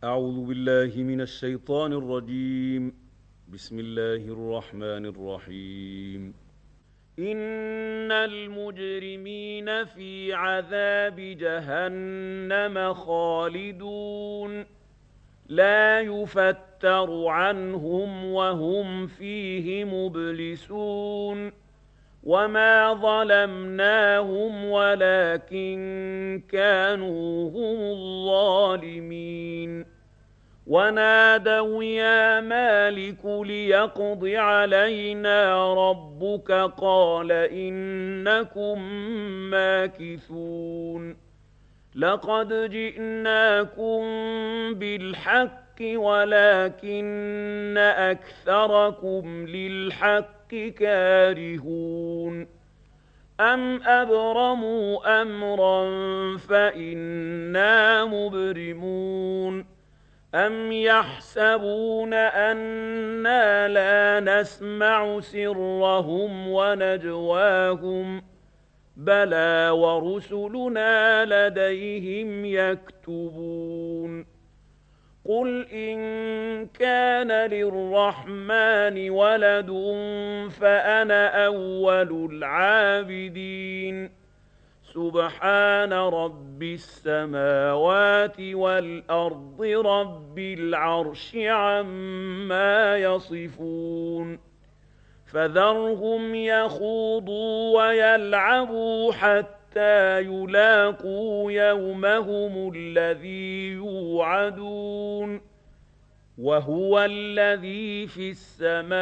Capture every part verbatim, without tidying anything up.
أعوذ بالله من الشيطان الرجيم. بسم الله الرحمن الرحيم. إن المجرمين في عذاب جهنم خالدون لا يفتر عنهم وهم فيه مبلسون وما ظلمناهم ولكن كانوا هم الظالمين ونادوا يا مالك ليقض علينا ربك قال إنكم ماكثون لقد جئناكم بالحق ولكن أكثركم للحق كارهون أم أبرموا أمرا فإنا مبرمون أم يحسبون أنا لا نسمع سرهم ونجواهم بلى ورسلنا لديهم يكتبون قل إن كان للرحمن ولد فأنا أول العابدين سبحان رب السماوات والأرض رب العرش عما يصفون فذرهم يخوضوا ويلعبوا حتى يلاقوا يومهم الذي يوعدون وهو الذي في السماء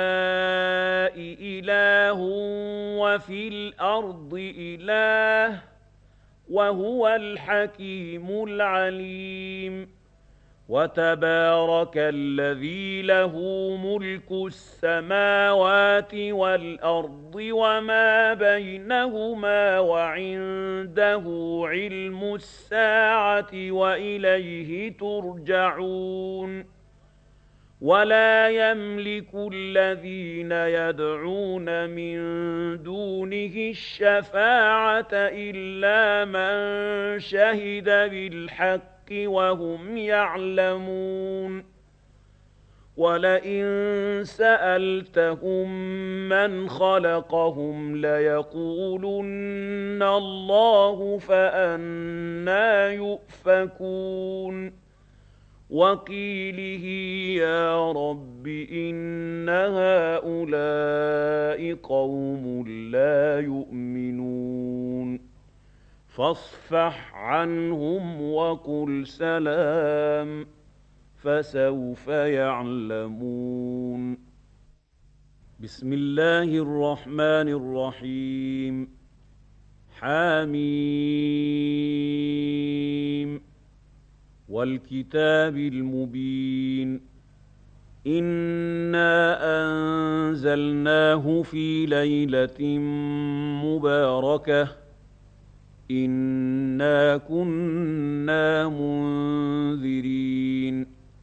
إله وفي الأرض إله وهو الحكيم العليم وتبارك الذي له ملك السماوات والأرض وما بينهما وعنده علم الساعة وإليه ترجعون ولا يملك الذين يدعون من دونه الشفاعة إلا من شهد بالحق وهم يعلمون ولئن سألتهم من خلقهم ليقولن الله فأنى يؤفكون وقيله يا رب إن هؤلاء قوم لا يؤمنون فاصفح عنهم وقل سلام فسوف يعلمون بسم الله الرحمن الرحيم حميم والكتاب المبين إنا أنزلناه في ليلة مباركة إنا كنا منذرين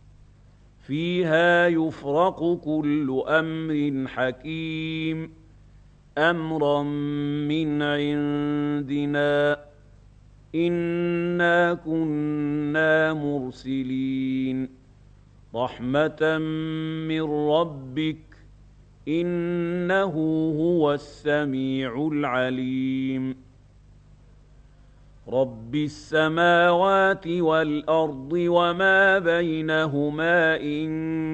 فيها يفرق كل أمر حكيم أمرا من عندنا إنا كنا مرسلين رحمة من ربك إنه هو السميع العليم رب السماوات والأرض وما بينهما إن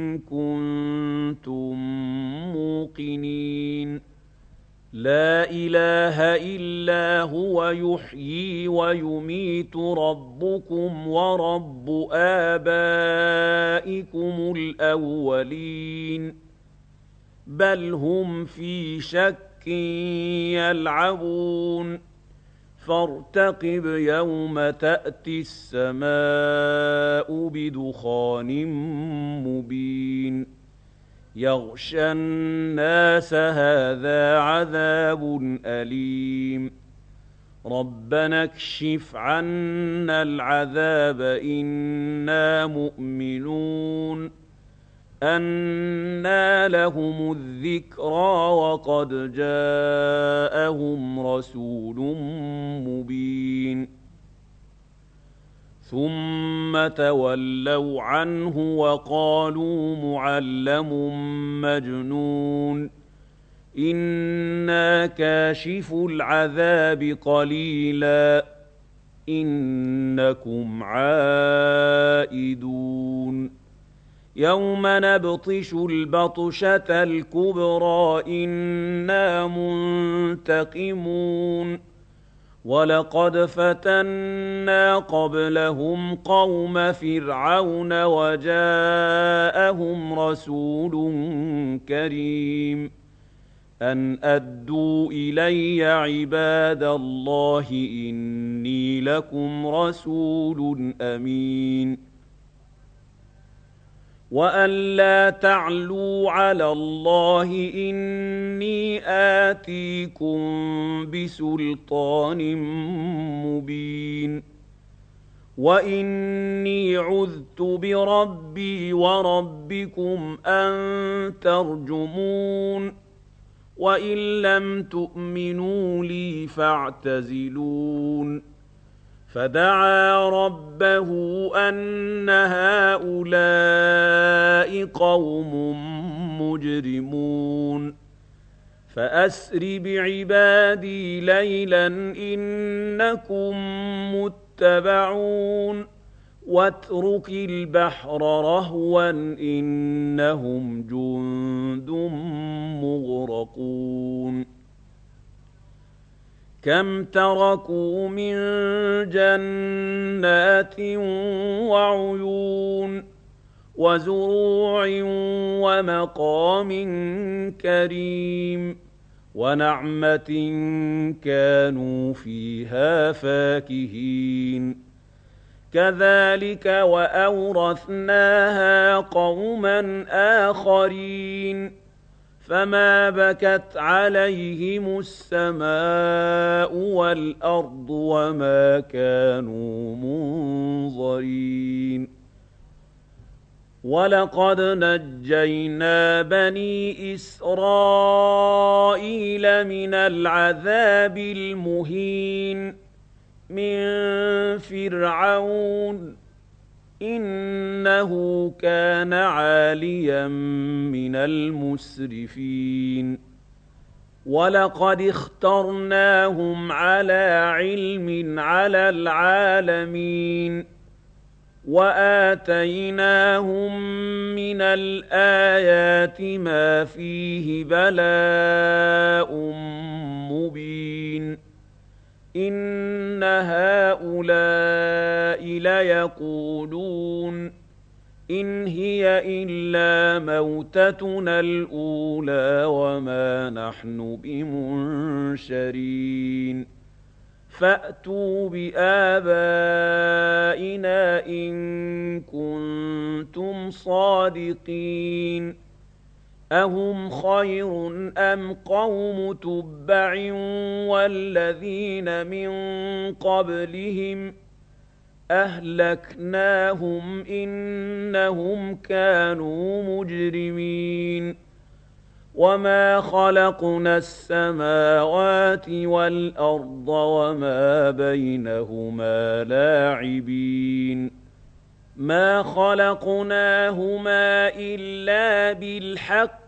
كنتم موقنين لا إله إلا هو يحيي ويميت ربكم ورب آبائكم الأولين بل هم في شك يلعبون فارتقب يوم تأتي السماء بدخان مبين يغشى الناس هذا عذاب أليم ربنا اكشف عنا العذاب إنا مؤمنون أنى لهم الذكرى وقد جاءهم رسول مبين ثم تولوا عنه وقالوا معلم مجنون إنا كاشف العذاب قليلا إنكم عائدون يوم نبطش البطشة الكبرى إنا منتقمون ولقد فتنا قبلهم قوم فرعون وجاءهم رسول كريم أن أدوا إلي عباد الله إني لكم رسول أمين وأن لا تعلوا على الله إني آتيكم بسلطان مبين وإني عذت بربي وربكم أن ترجمون وإن لم تؤمنوا لي فاعتزلون فدعا ربه أن هؤلاء قوم مجرمون فأسر بعبادي ليلا إنكم متبعون واترك البحر رهوا إنهم جند مغرقون كم تركوا من جنات وعيون وزروع ومقام كريم ونعمة كانوا فيها فاكهين كذلك وأورثناها قوما آخرين فما بكت عليهم السماء والأرض وما كانوا منظرين ولقد نجينا بني إسرائيل من العذاب المهين من فرعون إنه كان عاليا من المسرفين ولقد اخترناهم على علم على العالمين وآتيناهم من الآيات ما فيه بلاء مبين إن هؤلاء ليقولون إن هي إلا موتتنا الأولى وما نحن بمنشرين فأتوا بآبائنا إن كنتم صادقين أهم خير أم قوم تبع والذين من قبلهم أهلكناهم إنهم كانوا مجرمين وما خلقنا السماوات والأرض وما بينهما لاعبين ما خلقناهما إلا بالحق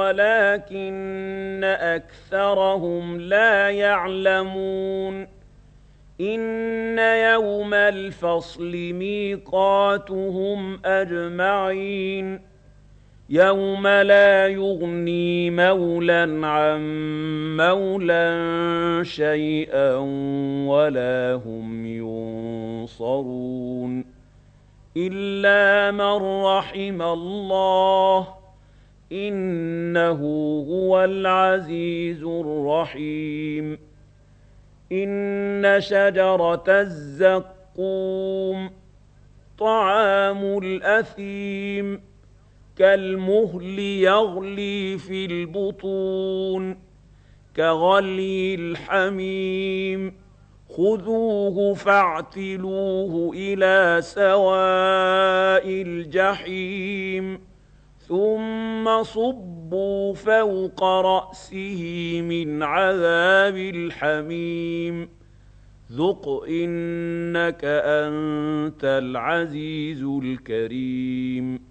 ولكن أكثرهم لا يعلمون إن يوم الفصل ميقاتهم أجمعين يوم لا يغني مولى عن مولى شيئا ولا هم ينصرون إلا من رحم الله إنه هو العزيز الرحيم إن شجرة الزقوم طعام الأثيم كالمهل يغلي في البطون كغلي الحميم خذوه فاعتلوه إلى سواء الجحيم ثم صبوا فوق رأسه من عذاب الحميم ذُقْ إِنَّكَ أَنتَ الْعَزِيزُ الْكَرِيمُ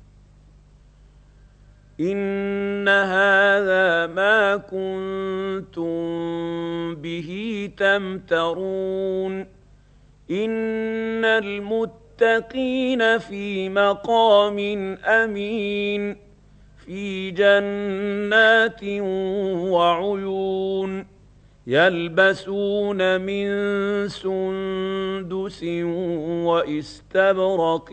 إِنَّ هَٰذَا مَا كُنتُم بِهِ تَمْتَرُونَ إِنَّ الْمُتَّقِينَ فِي مَقَامٍ أَمِينٍ فِي جَنَّاتٍ وَعُيُونٍ يَلْبَسُونَ مِن سُندُسٍ وَإِسْتَبْرَقٍ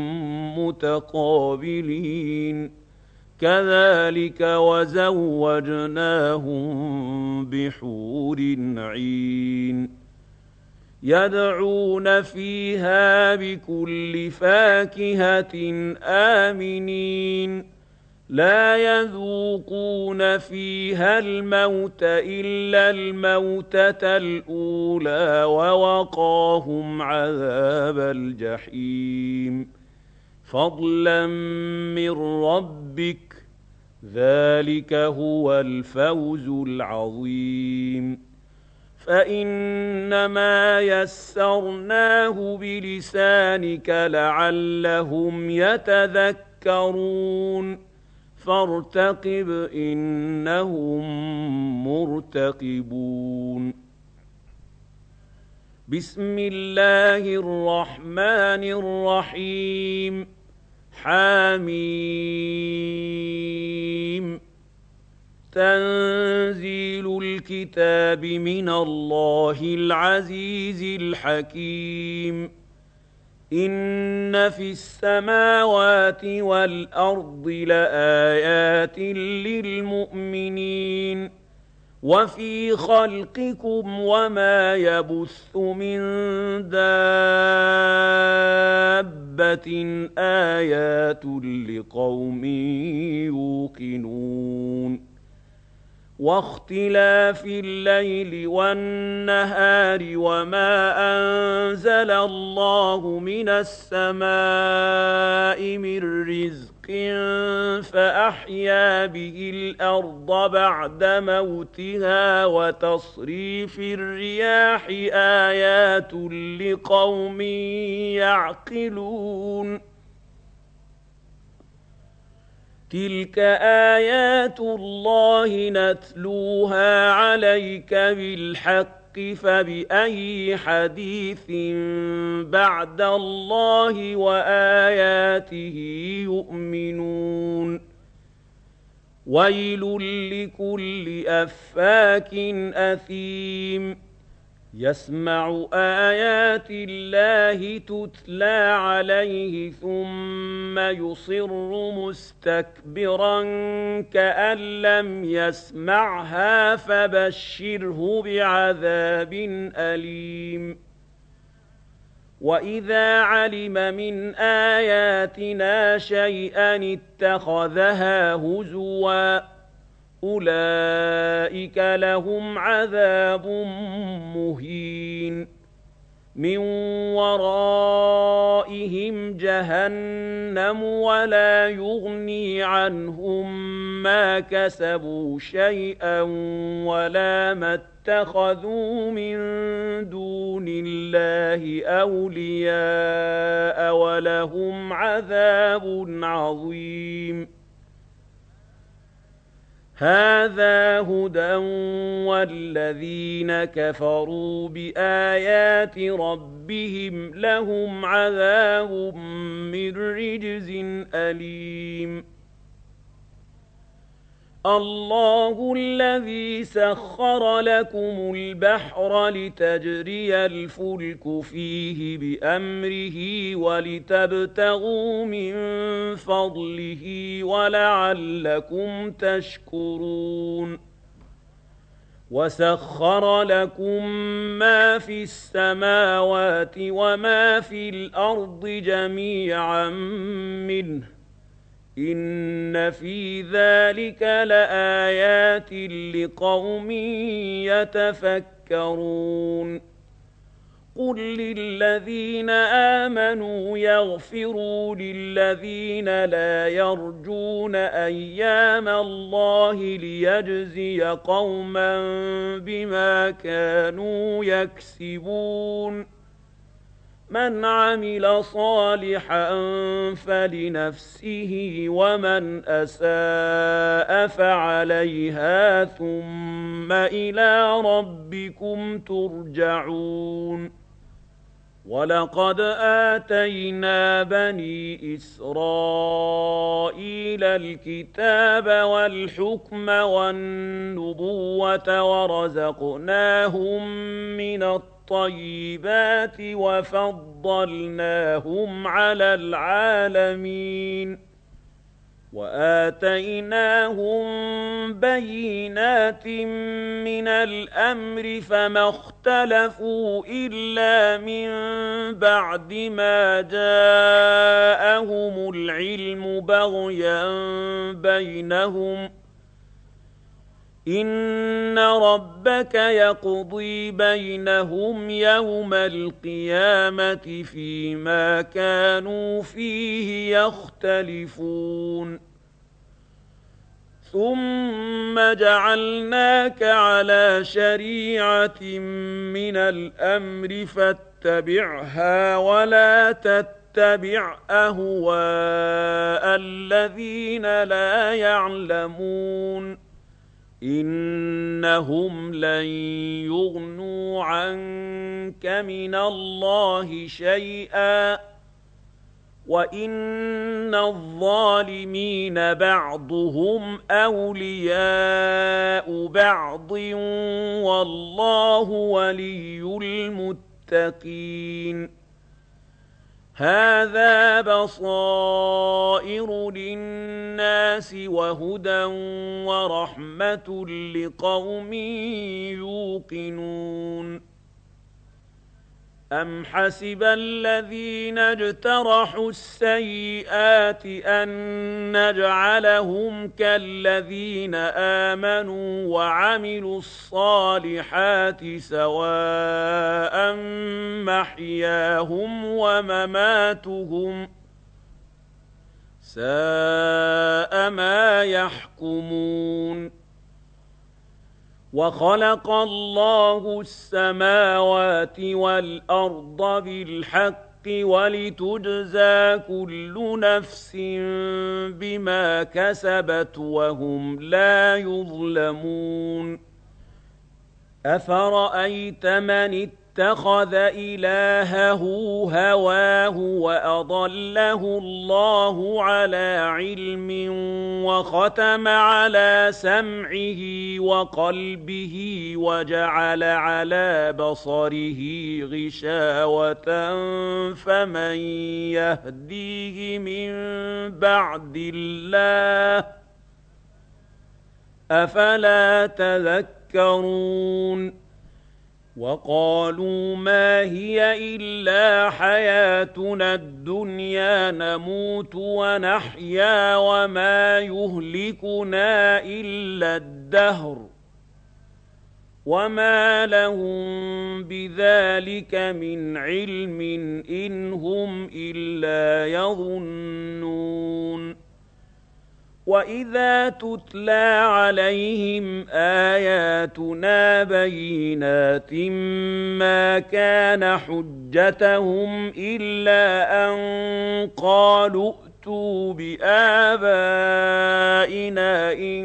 مُّتَقَابِلِينَ كَذَٰلِكَ وَزَوَّجْنَاهُم بِحُورٍ عِينٍ يَدْعُونَ فِيهَا بِكُلِّ فَاكِهَةٍ آمِنِينَ لَا يَذُوقُونَ فِيهَا الْمَوْتَ إِلَّا الْمَوْتَةَ الْأُولَىٰ وَوَقَاهُمْ عَذَابَ الْجَحِيمِ فَضْلًا مِّن رَّبِّكَ ۚ ذَٰلِكَ هُوَ الْفَوْزُ الْعَظِيمُ فَإِنَّمَا يَسَّرْنَاهُ بِلِسَانِكَ لَعَلَّهُمْ يَتَذَكَّرُونَ فَارْتَقِبْ إِنَّهُم مُّرْتَقِبُونَ بِسْمِ اللَّهِ الرَّحْمَٰنِ الرَّحِيمِ حم تنزيل الكتاب من الله العزيز الحكيم إن في السماوات والأرض لآيات للمؤمنين وفي خلقكم وما يبث من دابة آيات لقوم يوقنون واختلاف الليل والنهار وما أنزل الله من السماء من رزق فأحيا به الأرض بعد موتها وتصريف الرياح آيات لقوم يعقلون تلك آيات الله نتلوها عليك بالحق فبأي حديث بعد الله وآياته يؤمنون ويل لكل أفاك أثيم يسمع آيات الله تتلى عليه ثم يصر مستكبرا كأن لم يسمعها فبشره بعذاب أليم وإذا علم من آياتنا شيئا اتخذها هزوا أولئك لهم عذاب مهين من ورائهم جهنم ولا يغني عنهم ما كسبوا شيئا ولا ما اتخذوا من دون الله أولياء ولهم عذاب عظيم هذا هدى والذين كفروا بآيات ربهم لهم عذاب من رجز أليم الله الذي سخر لكم البحر لتجري الفلك فيه بأمره ولتبتغوا من فضله ولعلكم تشكرون وسخر لكم ما في السماوات وما في الأرض جميعا منه إن في ذلك لآيات لقوم يتفكرون قل للذين آمنوا يغفروا للذين لا يرجون أيام الله ليجزي قوما بما كانوا يكسبون من عمل صالحا فلنفسه ومن أساء فعليها ثم إلى ربكم ترجعون ولقد آتينا بني إسرائيل الكتاب والحكم والنبوة ورزقناهم من الطيبات وفضلناهم على العالمين وآتيناهم بينات من الأمر فما اختلفوا إلا من بعد ما جاءهم العلم بغيا بينهم إن ربك يقضي بينهم يوم القيامة فيما كانوا فيه يختلفون ثم جعلناك على شريعة من الأمر فاتبعها ولا تتبع أهواء الذين لا يعلمون إنهم لن يغنوا عنك من الله شيئا وإن الظالمين بعضهم أولياء بعض والله ولي المتقين هذا بصائر للناس وهدى ورحمة لقوم يوقنون أم حسب الذين اجترحوا السيئات أن نجعلهم كالذين آمنوا وعملوا الصالحات سواء محياهم ومماتهم ساء ما يحكمون وخلق الله السماوات والأرض بالحق ولتجزى كل نفس بما كسبت وهم لا يظلمون أفرأيت من اتخذ إلهه هواه وأضله الله على علم وختم على سمعه وقلبه وجعل على بصره غشاوة فمن يهديه من بعد الله أفلا تذكرون وقالوا ما هي إلا حياتنا الدنيا نموت ونحيا وما يهلكنا إلا الدهر وما لهم بذلك من علم إن هم إلا يظنون وإذا تتلى عليهم آياتنا بينات ما كان حجتهم إلا أن قالوا ائتوا بآبائنا إن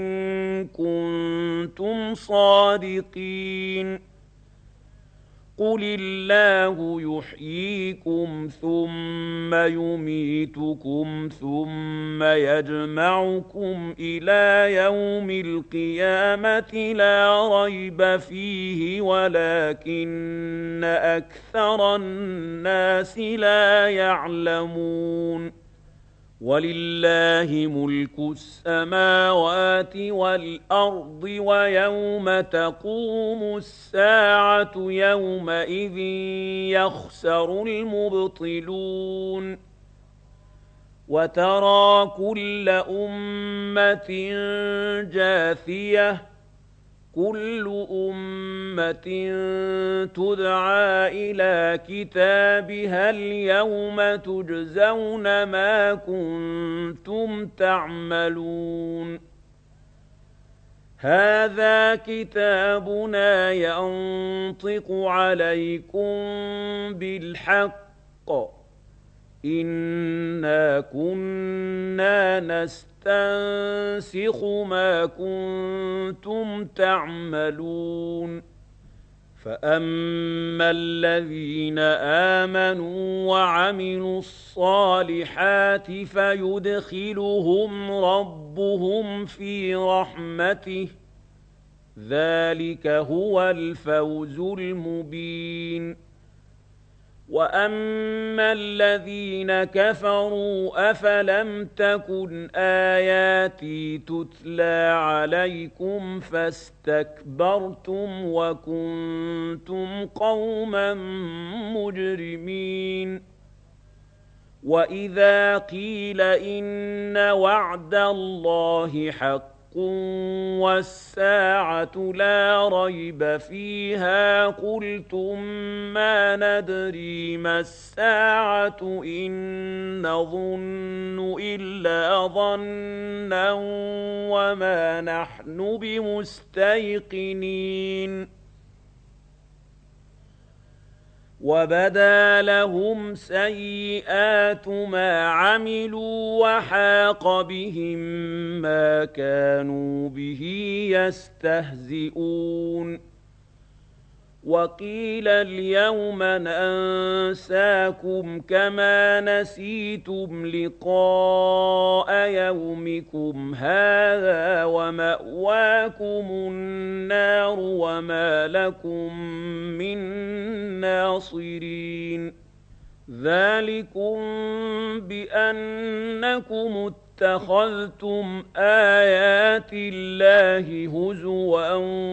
كنتم صادقين قل الله يحييكم ثم يميتكم ثم يجمعكم إلى يوم القيامة لا ريب فيه ولكن أكثر الناس لا يعلمون ولله ملك السماوات والأرض ويوم تقوم الساعة يومئذ يخسر المبطلون وترى كل أمة جاثية كل أمة تدعى إلى كتابها اليوم تجزون ما كنتم تعملون هذا كتابنا ينطق عليكم بالحق إنا كنا نستنسخ ما كنتم تعملون فأما الذين آمنوا وعملوا الصالحات فيدخلهم ربهم في رحمته ذلك هو الفوز المبين وأما الذين كفروا أفلم تكن آياتي تتلى عليكم فاستكبرتم وكنتم قوما مجرمين وإذا قيل إن وعد الله حق والساعة لا ريب فيها قلتم ما ندري ما الساعة إن نظن إلا ظنا وما نحن بمستيقنين وبدا لهم سيئات ما عملوا وحاق بهم ما كانوا به يستهزئون وقيل اليوم ننساكم كما نسيتم لقاء يومكم هذا ومأواكم النار وما لكم من ناصرين ذلكم بأنكم اتخذتم آيات الله هزوا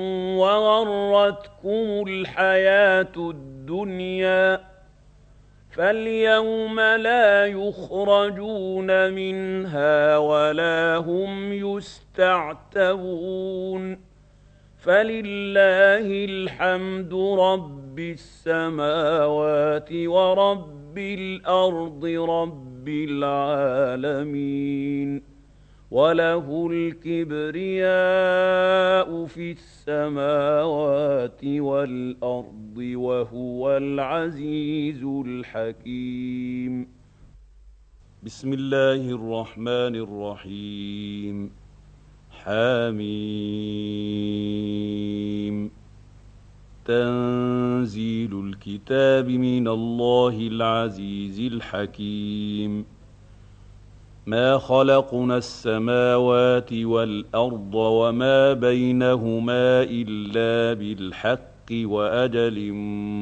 وغرتكم الحياة الدنيا فاليوم لا يخرجون منها ولا هم يستعتبون فلله الحمد رب السماوات ورب الأرض رب العالمين وله الكبرياء في السماوات والأرض وهو العزيز الحكيم بسم الله الرحمن الرحيم حميم تنزيل الكتاب من الله العزيز الحكيم ما خلقنا السماوات والأرض وما بينهما إلا بالحق وأجل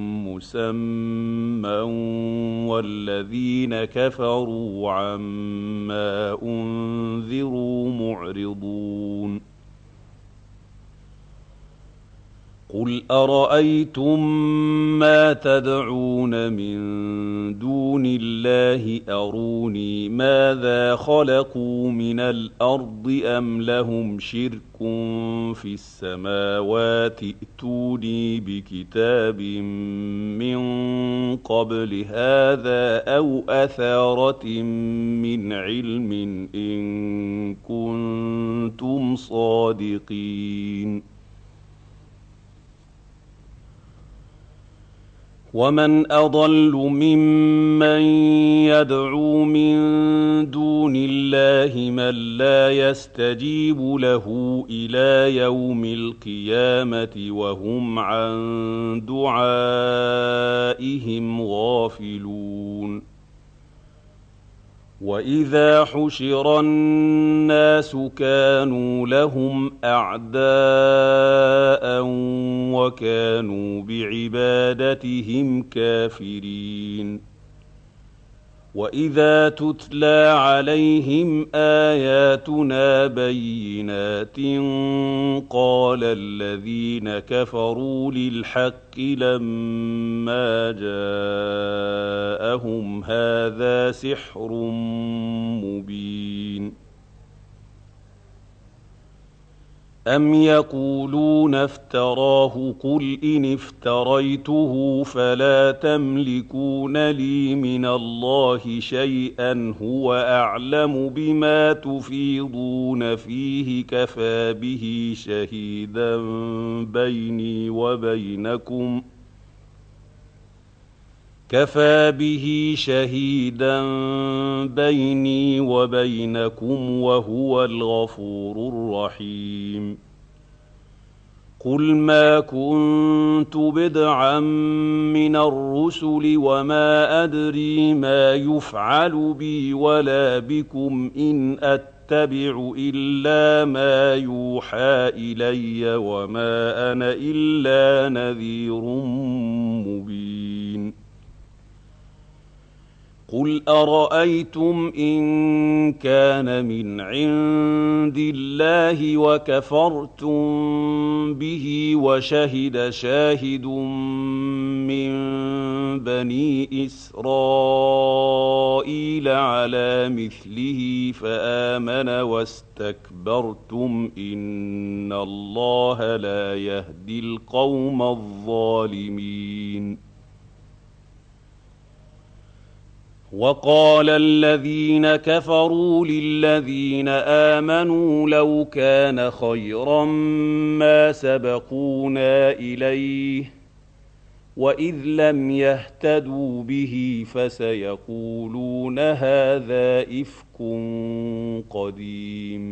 مسمى والذين كفروا عما أنذروا معرضون قل أرأيتم ما تدعون من دون الله أروني ماذا خلقوا من الأرض أم لهم شرك في السماوات ائتوني بكتاب من قبل هذا أو أثارة من علم إن كنتم صادقين ومن أضل ممن يدعو من دون الله من لا يستجيب له إلى يوم القيامة وهم عن دعائهم غافلون وإذا حشر الناس كانوا لهم أعداء وكانوا بعبادتهم كافرين وإذا تتلى عليهم آياتنا بينات قال الذين كفروا للحق لما جاءهم هذا سحر مبين أَمْ يَقُولُونَ افْتَرَاهُ قُلْ إِنِ افْتَرَيْتُهُ فَلَا تَمْلِكُونَ لِي مِنَ اللَّهِ شَيْئًا هُوَ أَعْلَمُ بِمَا تُفِيضُونَ فِيهِ كَفَىٰ بِهِ شَهِيدًا بَيْنِي وَبَيْنَكُمْ كَفَىٰ بِهِ شَهِيدًا بَيْنِي وَبَيْنَكُمْ وَهُوَ الْغَفُورُ الرَّحِيمُ قُلْ مَا كُنتُ بِدْعًا مِّنَ الرُّسُلِ وَمَا أَدْرِي مَا يُفْعَلُ بِي وَلَا بِكُمْ إِنْ أَتَّبِعُ إِلَّا مَا يُوحَىٰ إِلَيَّ وَمَا أَنَا إِلَّا نَذِيرٌ مُّبِينٌ قُلْ أَرَأَيْتُمْ إِن كَانَ مِنْ عِندِ اللَّهِ وَكَفَرْتُم بِهِ وَشَهِدَ شَاهِدٌ مِّن بَنِي إِسْرَائِيلَ عَلَىٰ مِثْلِهِ فَآمَنَ وَاسْتَكْبَرْتُمْ إِنَّ اللَّهَ لَا يَهْدِي الْقَوْمَ الظَّالِمِينَ وَقَالَ الَّذِينَ كَفَرُوا لِلَّذِينَ آمَنُوا لَوْ كَانَ خَيْرًا مَّا سَبَقُونَا إِلَيْهِ وَإِذْ لَمْ يَهْتَدُوا بِهِ فَسَيَقُولُونَ هَٰذَا إِفْكٌ قَدِيمٌ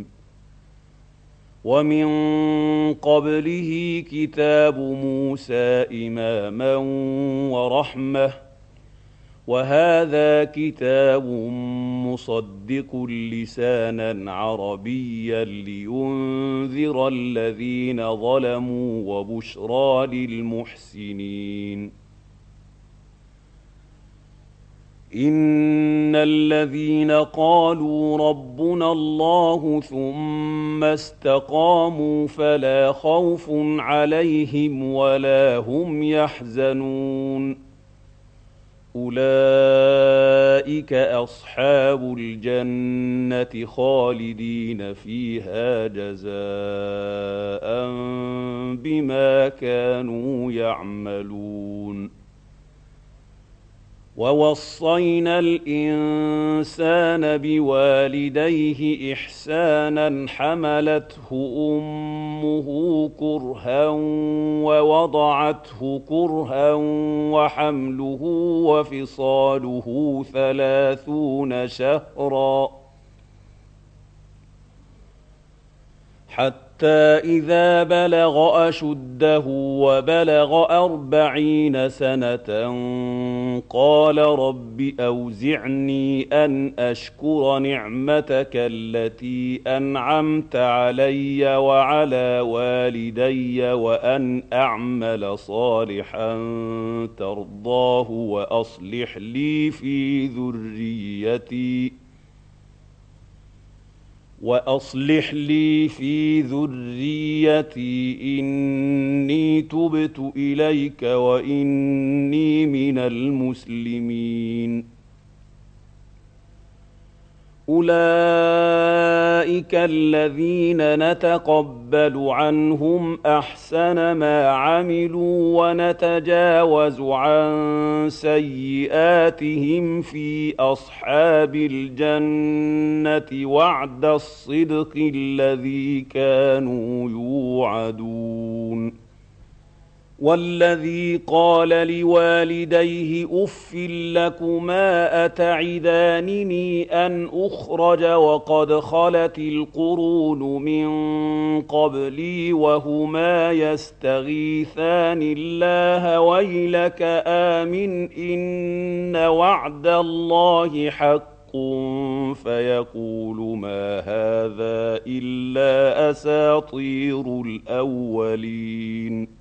وَمِن قَبْلِهِ كِتَابُ مُوسَىٰ إِمَامًا وَرَحْمَةً وَهَٰذَا كِتَابٌ مُّصَدِّقٌ لِّسَانًا عَرَبِيًّا لِّيُنذِرَ الَّذِينَ ظَلَمُوا وَبُشْرَىٰ لِلْمُحْسِنِينَ إِنَّ الَّذِينَ قَالُوا رَبُّنَا اللَّهُ ثُمَّ اسْتَقَامُوا فَلَا خَوْفٌ عَلَيْهِمْ وَلَا هُمْ يَحْزَنُونَ أُولَٰئِكَ أَصْحَابُ الْجَنَّةِ خَالِدِينَ فِيهَا جَزَاءً بِمَا كَانُوا يَعْمَلُونَ وَوَصَّيْنَا الْإِنسَانَ بِوَالِدَيْهِ إِحْسَانًا حَمَلَتْهُ أُمُّهُ كُرْهًا وَوَضَعَتْهُ كُرْهًا وَحَمْلُهُ وَفِصَالُهُ ثَلَاثُونَ شَهْرًا حَتَّىٰ إِذَا بَلَغَ أَشُدَّهُ وَبَلَغَ أَرْبَعِينَ سَنَةً قَالَ رَبِّ أَوْزِعْنِي أَنْ أَشْكُرَ نِعْمَتَكَ الَّتِي أَنْعَمْتَ عَلَيَّ وَعَلَىٰ وَالِدَيَّ وَأَنْ أَعْمَلَ صَالِحًا تَرْضَاهُ وَأَصْلِحْ لِي فِي ذُرِّيَّتِي وَأَصْلِحْ لِي فِي ذُرِّيَّتِي إِنِّي تُبْتُ إِلَيْكَ وَإِنِّي مِنَ المسلمين أُولَٰئِكَ الَّذِينَ نَتَقَبَّلُ عَنْهُمْ أَحْسَنَ مَا عَمِلُوا وَنَتَجَاوَزُ عَن سَيِّئَاتِهِمْ فِي أَصْحَابِ الْجَنَّةِ وَعْدَ الصِّدْقِ الَّذِي كَانُوا يُوعَدُونَ وَالَّذِي قَالَ لِوَالِدَيْهِ أُفٍّ لَّكُمَا أَتَعِدَانِنِي أَنْ أُخْرَجَ وَقَدْ خَلَتِ الْقُرُونُ مِن قَبْلِي وَهُمَا يَسْتَغِيثَانِ اللَّهَ وَيْلَكَ آمِنْ إِنَّ وَعْدَ اللَّهِ حَقٌّ فَيَقُولُ مَا هَٰذَا إِلَّا أَسَاطِيرُ الْأَوَّلِينَ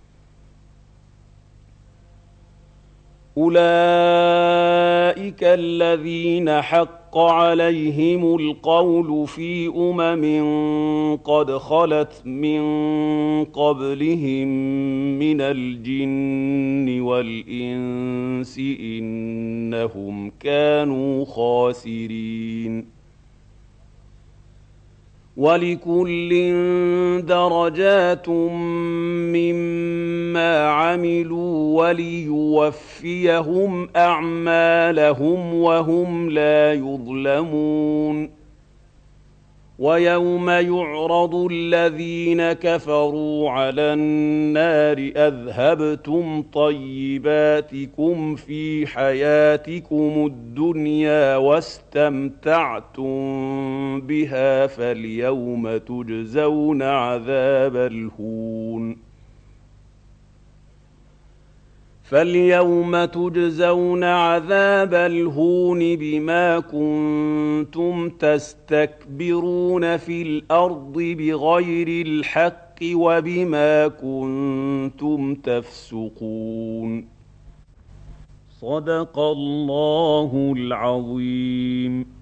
أُولَٰئِكَ الَّذِينَ حَقَّ عَلَيْهِمُ الْقَوْلُ فِي أُمَمٍ قَدْ خَلَتْ مِن قَبْلِهِم مِّنَ الْجِنِّ وَالْإِنسِ ۖ إِنَّهُمْ كَانُوا خَاسِرِينَ وَلِكُلٍّ دَرَجَاتٌ مِّمَّا عَمِلُوا وَلِيُوَفِّيَهُمْ أَعْمَالَهُمْ وَهُمْ لَا يُظْلَمُونَ وَيَوْمَ يُعْرَضُ الَّذِينَ كَفَرُوا عَلَى النَّارِ أَذْهَبْتُمْ طَيِّبَاتِكُمْ فِي حَيَاتِكُمُ الدُّنْيَا وَاسْتَمْتَعْتُم بِهَا فَالْيَوْمَ تُجْزَوْنَ عَذَابَ الْهُونِ فَالْيَوْمَ تُجْزَوْنَ عَذَابَ الْهُونِ بِمَا كُنتُمْ تَسْتَكْبِرُونَ فِي الْأَرْضِ بِغَيْرِ الْحَقِّ وَبِمَا كُنتُمْ تَفْسُقُونَ صَدَقَ اللَّهُ الْعَظِيمُ.